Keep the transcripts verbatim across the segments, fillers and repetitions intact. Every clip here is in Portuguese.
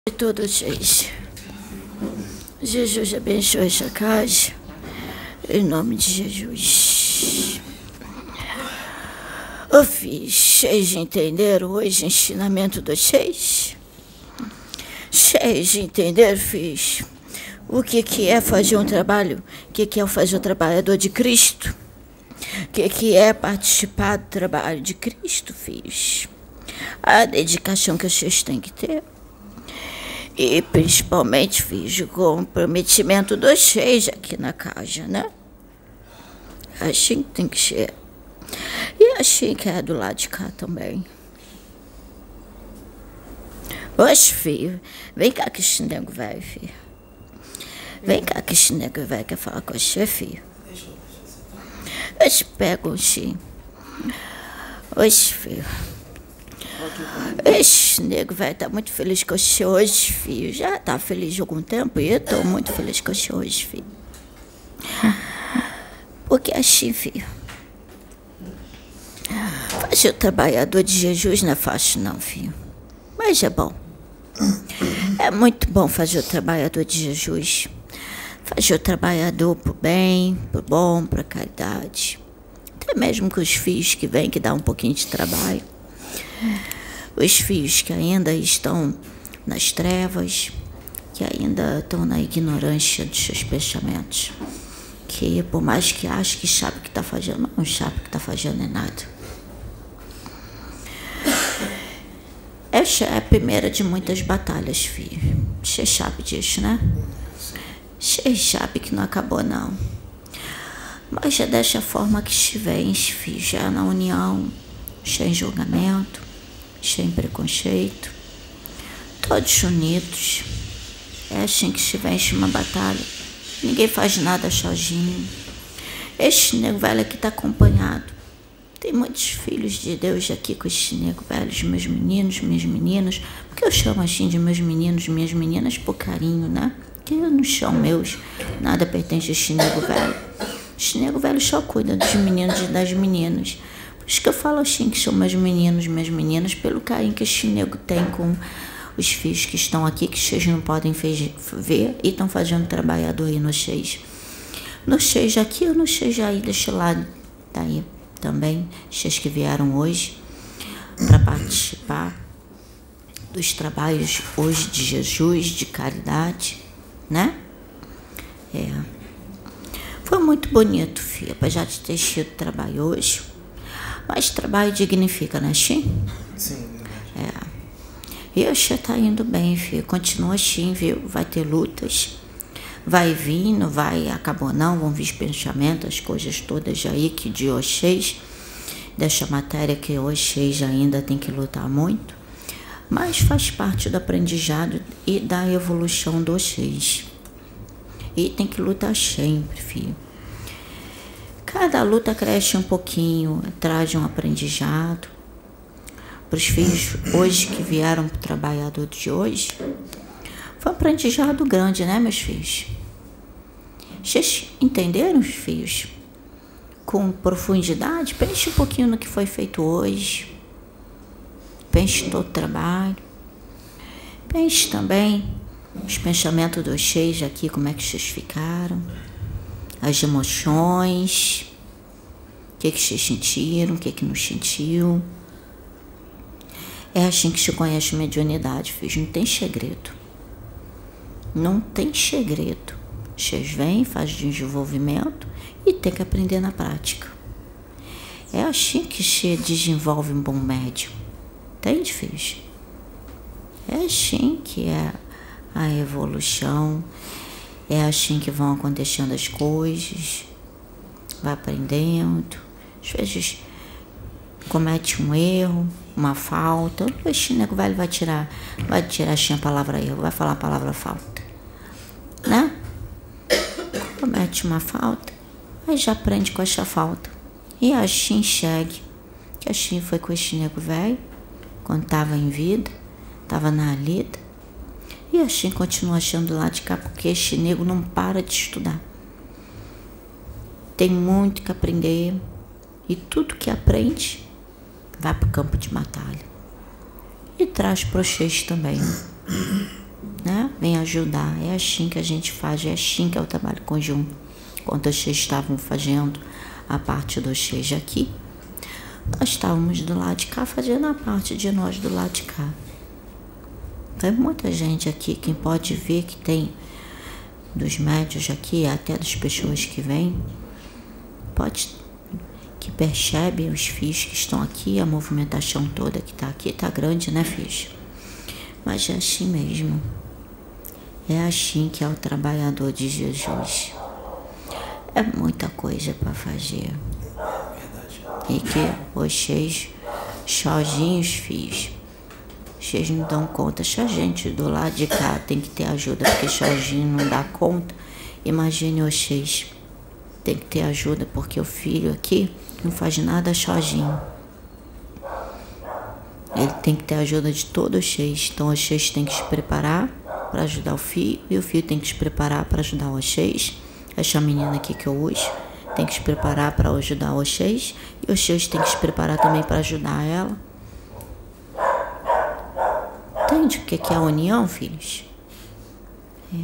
De todos vocês. Jesus abençoe essa casa. Em nome de Jesus. Eu fiz. Vocês entenderam hoje o ensinamento dos seis? Vocês entenderam, fiz? O que, que é fazer um trabalho? O que, que é fazer o trabalhador de Cristo? O que, que é participar do trabalho de Cristo, fiz? A dedicação que vocês têm que ter. E principalmente fiz o comprometimento dos seis aqui na casa, né? Assim que tem que ser. E assim que é do lado de cá também. Oxe, filho, vem cá que esse nego velho, filho. Vem cá que esse nego velho quer falar com você, filho. Oxe, pega um sim. Oxe, filho. Esse nego velho tá muito feliz com você hoje, filho. Já tá feliz há algum tempo e eu tô muito feliz com você hoje, filho. Porque assim, filho, fazer o trabalhador de Jesus não é fácil não, filho. Mas é bom. É muito bom fazer o trabalhador de Jesus. Fazer o trabalhador pro bem, pro bom, pra caridade. Até mesmo com os filhos que vêm, que dá um pouquinho de trabalho. Os filhos que ainda estão nas trevas, que ainda estão na ignorância dos seus pensamentos, que por mais que ache que sabe o que está fazendo, não sabe o que está fazendo é nada. Essa é a primeira de muitas batalhas, filho. Você sabe disso, né? Você sabe que não acabou, não. Mas é dessa forma que se vence, filho, já na união, sem julgamento, sem preconceito, todos unidos. É assim que se vence uma batalha. Ninguém faz nada sozinho. Este nego velho aqui está acompanhado. Tem muitos filhos de Deus aqui com este nego velho, os meus meninos, minhas meninas. Porque eu chamo assim de meus meninos, minhas meninas por carinho, né? Que eu não são meus, nada pertence a este nego velho. Este nego velho só cuida dos meninos e das meninas. Por isso que eu falo assim, que são meus meninos, minhas meninas, pelo carinho que este nego tem com os filhos que estão aqui, que vocês não podem ver e estão fazendo trabalhador aí nos seis. Nos seis aqui ou nos seis aí deste lado, tá aí também, vocês que vieram hoje para participar dos trabalhos hoje de Jesus, de caridade, né? É. Foi muito bonito, filho, apesar de ter sido trabalho hoje. Mas trabalho dignifica, né, Xim? Sim, verdade. É. E o Xê tá indo bem, filho. Continua assim, viu? Vai ter lutas. Vai vir, não vai, acabou não. Vão vir os pensamentos, as coisas todas aí que de Oxês, dessa matéria que Oxês ainda tem que lutar muito. Mas faz parte do aprendizado e da evolução do Oxês. E tem que lutar sempre, filho. Cada luta cresce um pouquinho, traz um aprendizado. Para os filhos hoje que vieram para o trabalhador de hoje, foi um aprendizado grande, né, meus filhos? Vocês entenderam, os filhos? Com profundidade, pense um pouquinho no que foi feito hoje. Pense todo o trabalho. Pense também os pensamentos dos seis aqui, como é que vocês ficaram. As emoções, o que, que vocês sentiram, o que, que não sentiu. É assim que se conhece mediunidade, filhos. Não tem segredo. Não tem segredo. Vocês vêm, fazem desenvolvimento e tem que aprender na prática. É assim que se desenvolve um bom médium. Entende, filhos? É assim que é a evolução. É assim que vão acontecendo as coisas. Vai aprendendo. Às vezes comete um erro, uma falta. O nego velho vai tirar, vai tirar assim a palavra erro, vai falar a palavra falta. Né? Comete uma falta, aí já aprende com essa falta. E assim segue. Que assim foi com este nego velho, quando estava em vida, estava na lida. E assim continua achando lá de cá, porque este nego não para de estudar. Tem muito que aprender. E tudo que aprende, vai para o campo de batalha. E traz para vocês também. vem ajudar. É assim que a gente faz, é assim que é o trabalho conjunto. Enquanto vocês estavam fazendo a parte do vocês aqui, nós estávamos do lado de cá fazendo a parte de nós do lado de cá. Tem muita gente aqui, quem pode ver que tem dos médios aqui, até das pessoas que vêm, pode, que percebe os fios que estão aqui, a movimentação toda que está aqui, está grande, né, fios? Mas é assim mesmo. É assim que é o trabalhador de Jesus. É muita coisa para fazer. E que vocês, sozinhos, fios, vocês não dão conta. Se a gente do lado de cá tem que ter ajuda, porque sozinho não dá conta, imagine vocês. Tem que ter ajuda, porque o filho aqui não faz nada sozinho. Ele tem que ter ajuda de todos vocês. Então vocês têm que se preparar para ajudar o filho, e o filho tem que se preparar para ajudar vocês. Essa menina aqui que eu uso tem que se preparar para ajudar vocês, e vocês têm que se preparar também para ajudar ela. Entende o que é a união, filhos? É.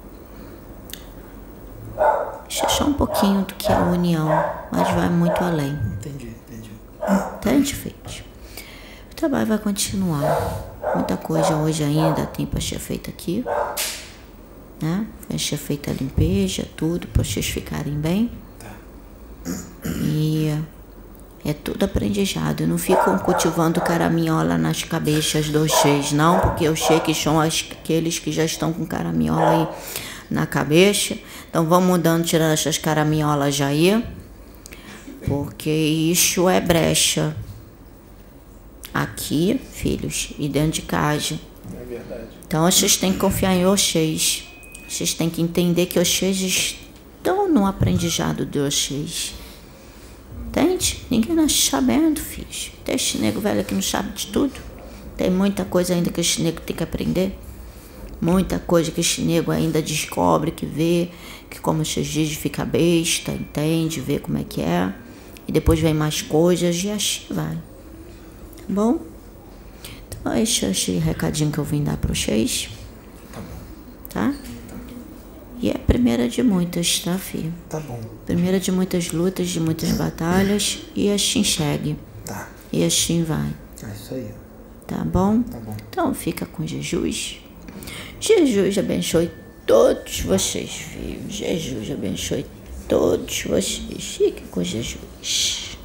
Isso é só um pouquinho do que é a união, mas vai muito além. Entendi, entendi. Entende, filhos? O trabalho vai continuar. Muita coisa hoje ainda tem para ser feita aqui, né? Vai ser feita a limpeza, tudo, para vocês ficarem bem. Tá. E é tudo aprendizado. Não ficam cultivando caraminhola nas cabeças dos vocês, não, porque eu sei que são aqueles que já estão com caraminhola aí na cabeça. Então vão mudando, tirando essas caraminholas aí, porque isso é brecha. Aqui, filhos, e dentro de casa. É verdade. Então vocês têm que confiar em vocês. Vocês têm que entender que vocês estão no aprendizado de vocês. Entende? Ninguém nasce sabendo, filhos. Tem esse nego velho que não sabe de tudo. Tem muita coisa ainda que esse nego tem que aprender. Muita coisa que esse nego ainda descobre, que vê, que como vocês dizem, fica besta, entende, vê como é que é. E depois vem mais coisas e assim vai. Bom, então esse é esse recadinho que eu vim dar para vocês, Tá bom. tá? E é a primeira de muitas, tá, filho? Tá bom. Primeira de muitas lutas, de muitas batalhas, e assim segue, Tá. e assim vai, É isso aí. tá bom? Tá bom. Então fica com Jesus. Jesus abençoe todos vocês, filhos. Jesus abençoe todos vocês. Fique com Jesus.